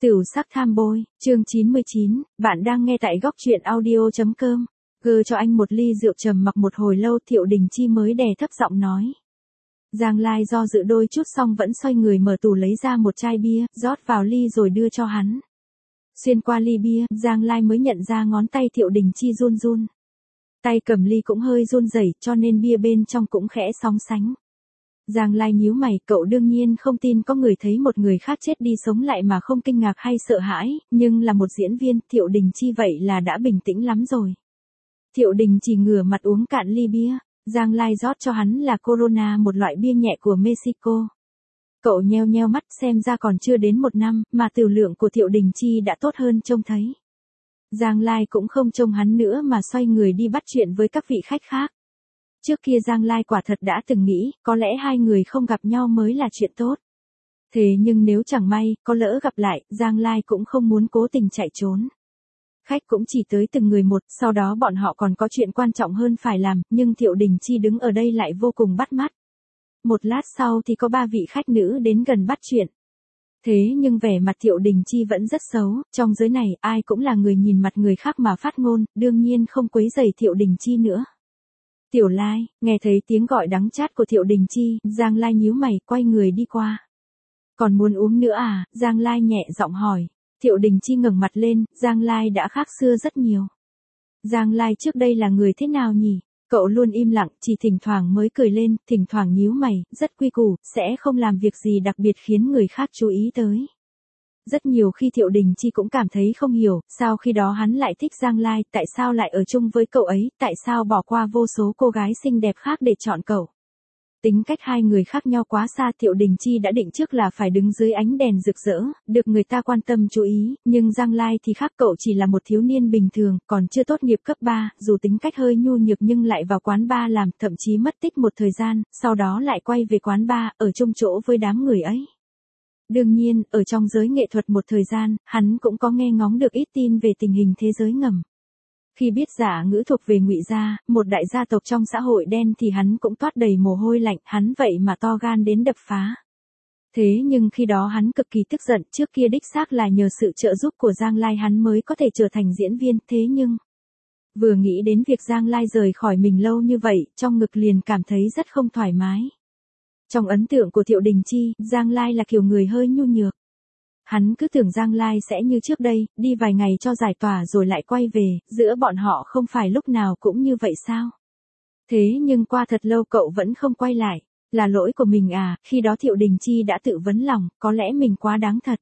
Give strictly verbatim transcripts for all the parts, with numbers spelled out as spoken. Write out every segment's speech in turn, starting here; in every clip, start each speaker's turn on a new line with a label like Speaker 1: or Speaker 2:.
Speaker 1: Tửu sắc tham bôi, chương chín mươi chín, bạn đang nghe tại góc truyện audio.com. Gơ cho anh một ly rượu trầm mặc một hồi lâu Thiệu Đình Chi mới đè thấp giọng nói. Giang Lai do dự đôi chút xong vẫn xoay người mở tủ lấy ra một chai bia, rót vào ly rồi đưa cho hắn. Xuyên qua ly bia, Giang Lai mới nhận ra ngón tay Thiệu Đình Chi run run. Tay cầm ly cũng hơi run rẩy cho nên bia bên trong cũng khẽ sóng sánh. Giang Lai nhíu mày, cậu đương nhiên không tin có người thấy một người khác chết đi sống lại mà không kinh ngạc hay sợ hãi, nhưng là một diễn viên, Thiệu Đình Chi vậy là đã bình tĩnh lắm rồi. Thiệu Đình chỉ ngửa mặt uống cạn ly bia, Giang Lai rót cho hắn là Corona, một loại bia nhẹ của Mexico. Cậu nheo nheo mắt, xem ra còn chưa đến một năm, mà tiểu lượng của Thiệu Đình Chi đã tốt hơn trông thấy. Giang Lai cũng không trông hắn nữa mà xoay người đi bắt chuyện với các vị khách khác. Trước kia Giang Lai quả thật đã từng nghĩ, có lẽ hai người không gặp nhau mới là chuyện tốt. Thế nhưng nếu chẳng may, có lỡ gặp lại, Giang Lai cũng không muốn cố tình chạy trốn. Khách cũng chỉ tới từng người một, sau đó bọn họ còn có chuyện quan trọng hơn phải làm, nhưng Thiệu Đình Chi đứng ở đây lại vô cùng bắt mắt. Một lát sau thì có ba vị khách nữ đến gần bắt chuyện. Thế nhưng vẻ mặt Thiệu Đình Chi vẫn rất xấu, trong giới này ai cũng là người nhìn mặt người khác mà phát ngôn, đương nhiên không quấy rầy Thiệu Đình Chi nữa. Tiểu Lai, nghe thấy tiếng gọi đắng chát của Thiệu Đình Chi, Giang Lai nhíu mày, quay người đi qua. Còn muốn uống nữa à? Giang Lai nhẹ giọng hỏi. Thiệu Đình Chi ngẩng mặt lên, Giang Lai đã khác xưa rất nhiều. Giang Lai trước đây là người thế nào nhỉ? Cậu luôn im lặng, chỉ thỉnh thoảng mới cười lên, thỉnh thoảng nhíu mày, rất quy củ, sẽ không làm việc gì đặc biệt khiến người khác chú ý tới. Rất nhiều khi Thiệu Đình Chi cũng cảm thấy không hiểu, sao khi đó hắn lại thích Giang Lai, tại sao lại ở chung với cậu ấy, tại sao bỏ qua vô số cô gái xinh đẹp khác để chọn cậu. Tính cách hai người khác nhau quá xa, Thiệu Đình Chi đã định trước là phải đứng dưới ánh đèn rực rỡ, được người ta quan tâm chú ý, nhưng Giang Lai thì khác, cậu chỉ là một thiếu niên bình thường, còn chưa tốt nghiệp cấp ba, dù tính cách hơi nhu nhược nhưng lại vào quán bar làm, thậm chí mất tích một thời gian, sau đó lại quay về quán bar, ở chung chỗ với đám người ấy. Đương nhiên, ở trong giới nghệ thuật một thời gian, hắn cũng có nghe ngóng được ít tin về tình hình thế giới ngầm. Khi biết Giả Ngữ thuộc về Ngụy gia, một đại gia tộc trong xã hội đen thì hắn cũng toát đầy mồ hôi lạnh, hắn vậy mà to gan đến đập phá. Thế nhưng khi đó hắn cực kỳ tức giận, trước kia đích xác là nhờ sự trợ giúp của Giang Lai hắn mới có thể trở thành diễn viên, thế nhưng... Vừa nghĩ đến việc Giang Lai rời khỏi mình lâu như vậy, trong ngực liền cảm thấy rất không thoải mái. Trong ấn tượng của Thiệu Đình Chi, Giang Lai là kiểu người hơi nhu nhược. Hắn cứ tưởng Giang Lai sẽ như trước đây, đi vài ngày cho giải tỏa rồi lại quay về, giữa bọn họ không phải lúc nào cũng như vậy sao? Thế nhưng qua thật lâu cậu vẫn không quay lại, là lỗi của mình à? Khi đó Thiệu Đình Chi đã tự vấn lòng, có lẽ mình quá đáng thật.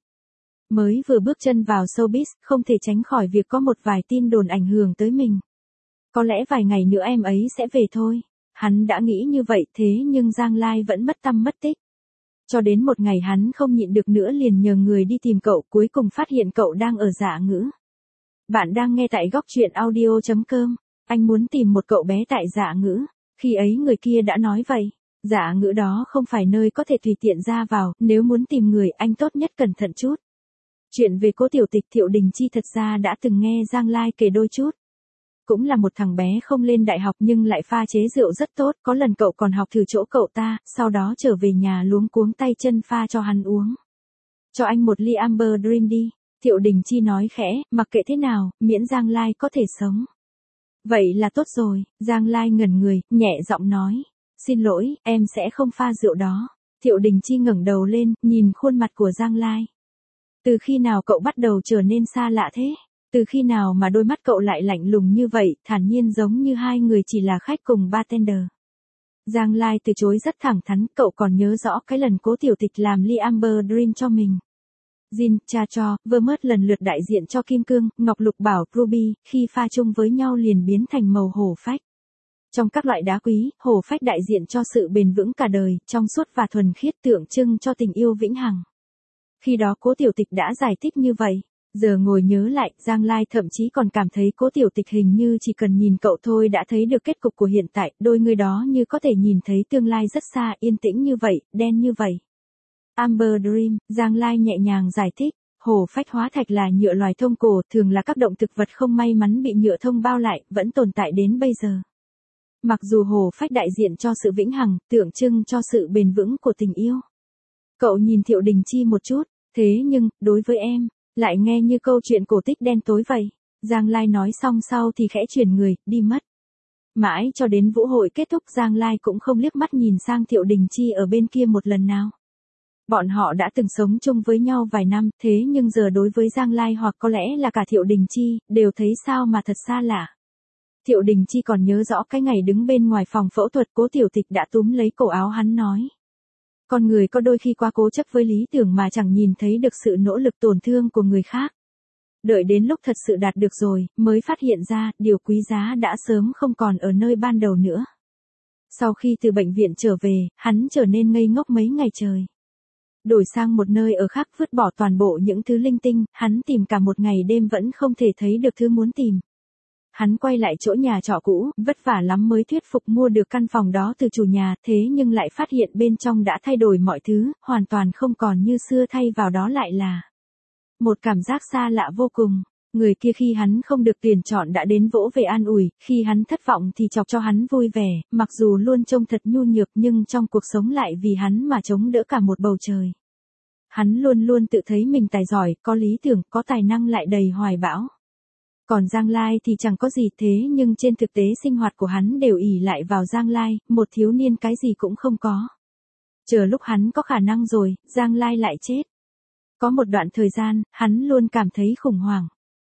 Speaker 1: Mới vừa bước chân vào showbiz, không thể tránh khỏi việc có một vài tin đồn ảnh hưởng tới mình. Có lẽ vài ngày nữa em ấy sẽ về thôi. Hắn đã nghĩ như vậy, thế nhưng Giang Lai vẫn mất tăm mất tích. Cho đến một ngày hắn không nhịn được nữa liền nhờ người đi tìm cậu, cuối cùng phát hiện cậu đang ở Dạ Ngữ. Bạn đang nghe tại góc truyện audio.com. Anh muốn tìm một cậu bé tại Dạ Ngữ. Khi ấy người kia đã nói vậy. Dạ Ngữ đó không phải nơi có thể tùy tiện ra vào, nếu muốn tìm người anh tốt nhất cẩn thận chút. Chuyện về Cố Tiểu Tịch Thiệu Đình Chi thật ra đã từng nghe Giang Lai kể đôi chút. Cũng là một thằng bé không lên đại học nhưng lại pha chế rượu rất tốt, có lần cậu còn học thử chỗ cậu ta, sau đó trở về nhà luống cuống tay chân pha cho hắn uống. Cho anh một ly Amber Dream đi, Thiệu Đình Chi nói khẽ, mặc kệ thế nào, miễn Giang Lai có thể sống. Vậy là tốt rồi, Giang Lai ngẩn người, nhẹ giọng nói, xin lỗi, em sẽ không pha rượu đó. Thiệu Đình Chi ngẩng đầu lên, nhìn khuôn mặt của Giang Lai. Từ khi nào cậu bắt đầu trở nên xa lạ thế? Từ khi nào mà đôi mắt cậu lại lạnh lùng như vậy, thản nhiên giống như hai người chỉ là khách cùng bartender. Giang Lai từ chối rất thẳng thắn, cậu còn nhớ rõ cái lần Cố Tiểu Tịch làm ly Amber Dream cho mình. Jin, Cha Cho, Vermouth lần lượt đại diện cho Kim Cương, Ngọc Lục Bảo, Ruby, khi pha chung với nhau liền biến thành màu hổ phách. Trong các loại đá quý, hổ phách đại diện cho sự bền vững cả đời, trong suốt và thuần khiết tượng trưng cho tình yêu vĩnh hằng. Khi đó Cố Tiểu Tịch đã giải thích như vậy. Giờ ngồi nhớ lại, Giang Lai thậm chí còn cảm thấy Cố Tiểu Tịch hình như chỉ cần nhìn cậu thôi đã thấy được kết cục của hiện tại, đôi người đó như có thể nhìn thấy tương lai rất xa, yên tĩnh như vậy, đen như vậy. Amber Dream, Giang Lai nhẹ nhàng giải thích, hổ phách hóa thạch là nhựa loài thông cổ, thường là các động thực vật không may mắn bị nhựa thông bao lại, vẫn tồn tại đến bây giờ. Mặc dù hổ phách đại diện cho sự vĩnh hằng, tượng trưng cho sự bền vững của tình yêu. Cậu nhìn Thiệu Đình Chi một chút, thế nhưng, đối với em, Lại nghe như câu chuyện cổ tích đen tối vậy. Giang Lai nói xong sau thì khẽ chuyển người, đi mất. Mãi cho đến vũ hội kết thúc Giang Lai cũng không liếc mắt nhìn sang Thiệu Đình Chi ở bên kia một lần nào. Bọn họ đã từng sống chung với nhau vài năm, thế nhưng giờ đối với Giang Lai hoặc có lẽ là cả Thiệu Đình Chi, đều thấy sao mà thật xa lạ. Thiệu Đình Chi còn nhớ rõ cái ngày đứng bên ngoài phòng phẫu thuật Cố Tiểu Tịch đã túm lấy cổ áo hắn nói. Con người có đôi khi quá cố chấp với lý tưởng mà chẳng nhìn thấy được sự nỗ lực tổn thương của người khác. Đợi đến lúc thật sự đạt được rồi, mới phát hiện ra, điều quý giá đã sớm không còn ở nơi ban đầu nữa. Sau khi từ bệnh viện trở về, hắn trở nên ngây ngốc mấy ngày trời. Đổi sang một nơi ở khác vứt bỏ toàn bộ những thứ linh tinh, hắn tìm cả một ngày đêm vẫn không thể thấy được thứ muốn tìm. Hắn quay lại chỗ nhà trọ cũ, vất vả lắm mới thuyết phục mua được căn phòng đó từ chủ nhà, thế nhưng lại phát hiện bên trong đã thay đổi mọi thứ, hoàn toàn không còn như xưa, thay vào đó lại là một cảm giác xa lạ vô cùng. Người kia khi hắn không được tiền chọn đã đến vỗ về an ủi, khi hắn thất vọng thì chọc cho hắn vui vẻ, mặc dù luôn trông thật nhu nhược nhưng trong cuộc sống lại vì hắn mà chống đỡ cả một bầu trời. Hắn luôn luôn tự thấy mình tài giỏi, có lý tưởng, có tài năng lại đầy hoài bão. Còn Giang Lai thì chẳng có gì thế nhưng trên thực tế sinh hoạt của hắn đều ỷ lại vào Giang Lai, một thiếu niên cái gì cũng không có. Chờ lúc hắn có khả năng rồi, Giang Lai lại chết. Có một đoạn thời gian, hắn luôn cảm thấy khủng hoảng.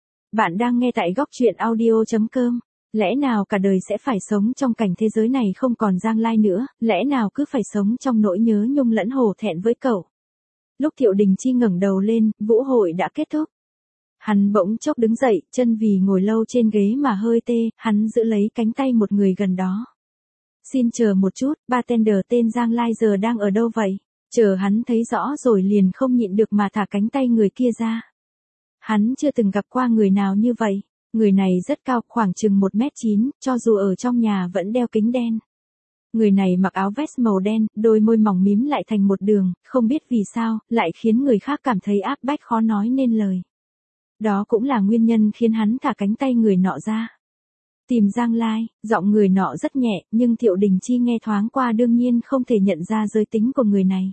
Speaker 1: Bạn đang nghe tại góc truyện audio chấm com. Lẽ nào cả đời sẽ phải sống trong cảnh thế giới này không còn Giang Lai nữa, lẽ nào cứ phải sống trong nỗi nhớ nhung lẫn hổ thẹn với cậu. Lúc Thiệu Đình Chi ngẩng đầu lên, vũ hội đã kết thúc. Hắn bỗng chốc đứng dậy, chân vì ngồi lâu trên ghế mà hơi tê, hắn giữ lấy cánh tay một người gần đó. Xin chờ một chút, bartender tên Giang Lai giờ đang ở đâu vậy? Chờ hắn thấy rõ rồi liền không nhịn được mà thả cánh tay người kia ra. Hắn chưa từng gặp qua người nào như vậy. Người này rất cao, khoảng chừng một mét chín, cho dù ở trong nhà vẫn đeo kính đen. Người này mặc áo vest màu đen, đôi môi mỏng mím lại thành một đường, không biết vì sao, lại khiến người khác cảm thấy áp bách khó nói nên lời. Đó cũng là nguyên nhân khiến hắn thả cánh tay người nọ ra. Tìm Giang Lai, giọng người nọ rất nhẹ, nhưng Thiệu Đình Chi nghe thoáng qua đương nhiên không thể nhận ra giới tính của người này.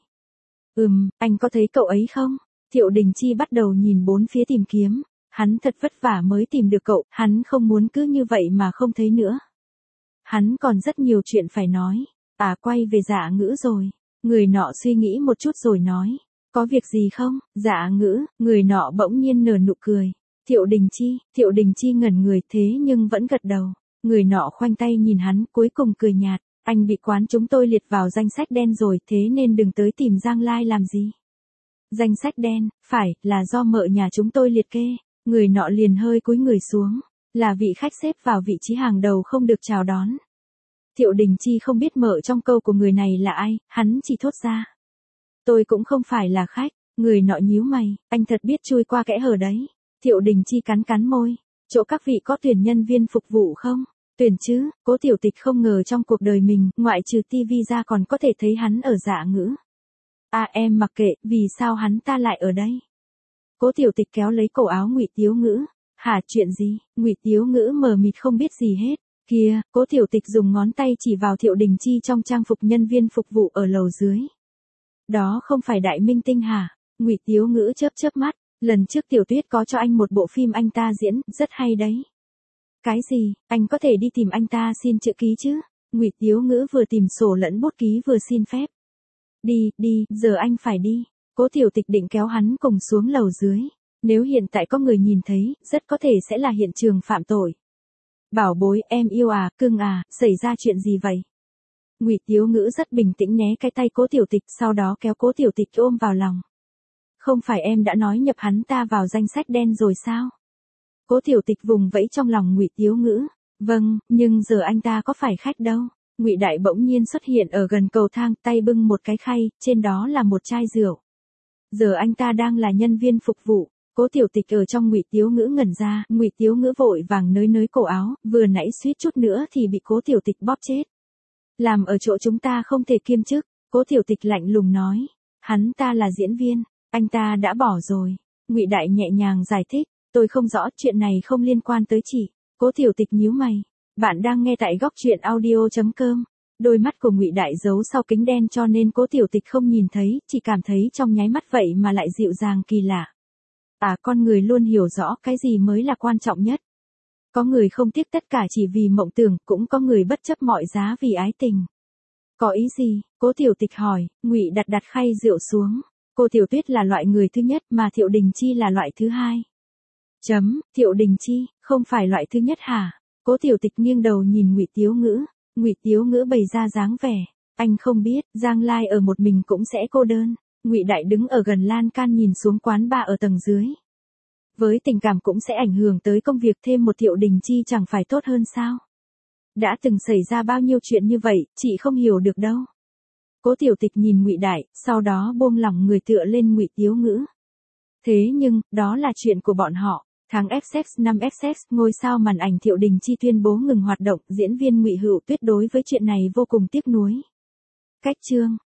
Speaker 1: Ừm, anh có thấy cậu ấy không? Thiệu Đình Chi bắt đầu nhìn bốn phía tìm kiếm. Hắn thật vất vả mới tìm được cậu, hắn không muốn cứ như vậy mà không thấy nữa. Hắn còn rất nhiều chuyện phải nói. À, quay về Dạ Ngữ rồi. Người nọ suy nghĩ một chút rồi nói. Có việc gì không? Dạ Ngữ, người nọ bỗng nhiên nở nụ cười. Thiệu Đình Chi, Thiệu Đình Chi ngẩn người thế nhưng vẫn gật đầu. Người nọ khoanh tay nhìn hắn, cuối cùng cười nhạt. Anh bị quán chúng tôi liệt vào danh sách đen rồi, thế nên đừng tới tìm Giang Lai làm gì. Danh sách đen, phải, là do mợ nhà chúng tôi liệt kê. Người nọ liền hơi cúi người xuống. Là vị khách xếp vào vị trí hàng đầu không được chào đón. Thiệu Đình Chi không biết mợ trong câu của người này là ai, hắn chỉ thốt ra. Tôi cũng không phải là khách. Người nọ nhíu mày, anh thật biết chui qua kẽ hở đấy. Thiệu Đình Chi cắn cắn môi. Chỗ các vị có tuyển nhân viên phục vụ không? Tuyển chứ, Cố Tiểu Tịch không ngờ trong cuộc đời mình, ngoại trừ tivi ra còn có thể thấy hắn ở Dạ Ngữ. À, em mặc kệ, vì sao hắn ta lại ở đây? Cố Tiểu Tịch kéo lấy cổ áo Ngụy Tiếu Ngữ. Hả, chuyện gì? Ngụy Tiếu Ngữ mờ mịt không biết gì hết. Kìa, Cố Tiểu Tịch dùng ngón tay chỉ vào Thiệu Đình Chi trong trang phục nhân viên phục vụ ở lầu dưới. Đó không phải Đại Minh Tinh hả? Ngụy Tiếu Ngữ chớp chớp mắt. Lần trước Tiểu Tuyết có cho anh một bộ phim anh ta diễn, rất hay đấy. Cái gì, anh có thể đi tìm anh ta xin chữ ký chứ? Ngụy Tiếu Ngữ vừa tìm sổ lẫn bút ký vừa xin phép. Đi, đi, giờ anh phải đi. Cố Tiểu Tịch định kéo hắn cùng xuống lầu dưới. Nếu hiện tại có người nhìn thấy, rất có thể sẽ là hiện trường phạm tội. Bảo bối, em yêu à, cưng à, xảy ra chuyện gì vậy? Ngụy Tiếu Ngữ rất bình tĩnh né cái tay Cố Tiểu Tịch, sau đó kéo Cố Tiểu Tịch ôm vào lòng. Không phải em đã nói nhập hắn ta vào danh sách đen rồi sao? Cố Tiểu Tịch vùng vẫy trong lòng Ngụy Tiếu Ngữ. Vâng, nhưng giờ anh ta có phải khách đâu. Ngụy Đại bỗng nhiên xuất hiện ở gần cầu thang, tay bưng một cái khay, trên đó là một chai rượu. Giờ anh ta đang là nhân viên phục vụ. Cố Tiểu Tịch ở trong Ngụy Tiếu Ngữ ngẩn ra, Ngụy Tiếu Ngữ vội vàng nới nới cổ áo, vừa nãy suýt chút nữa thì bị Cố Tiểu Tịch bóp chết. Làm ở chỗ chúng ta không thể kiêm chức, Cố Tiểu Tịch lạnh lùng nói. Hắn ta là diễn viên, anh ta đã bỏ rồi. Ngụy Đại nhẹ nhàng giải thích, tôi không rõ, chuyện này không liên quan tới chị. Cố Tiểu Tịch nhíu mày. Bạn đang nghe tại góc truyện audio chấm com. Đôi mắt của Ngụy Đại giấu sau kính đen cho nên Cố Tiểu Tịch không nhìn thấy, chỉ cảm thấy trong nháy mắt vậy mà lại dịu dàng kỳ lạ. À, con người luôn hiểu rõ cái gì mới là quan trọng nhất. Có người không tiếc tất cả chỉ vì mộng tưởng, cũng có người bất chấp mọi giá vì ái tình. Có ý gì? Cố Tiểu Tịch hỏi. Ngụy đặt đặt khay rượu xuống. Cô Tiểu Tuyết là loại người thứ nhất mà Thiệu Đình Chi là loại thứ hai. Chấm, Thiệu Đình Chi, không phải loại thứ nhất hả? Cố Tiểu Tịch nghiêng đầu nhìn Ngụy Tiếu Ngữ. Ngụy Tiếu Ngữ bày ra dáng vẻ. Anh không biết, Giang Lai ở một mình cũng sẽ cô đơn. Ngụy Đại đứng ở gần lan can nhìn xuống quán bar ở tầng dưới. Với tình cảm cũng sẽ ảnh hưởng tới công việc, thêm một Thiệu Đình Chi chẳng phải tốt hơn sao? Đã từng xảy ra bao nhiêu chuyện như vậy, chị không hiểu được đâu. Cố Tiểu Tịch nhìn Ngụy Đại, sau đó buông lỏng người tựa lên Ngụy Tiếu Ngữ. Thế nhưng, đó là chuyện của bọn họ. Tháng ép ép năm ép ép, ngôi sao màn ảnh Thiệu Đình Chi tuyên bố ngừng hoạt động, diễn viên Ngụy Hữu Tuyết đối với chuyện này vô cùng tiếc nuối. Cách chương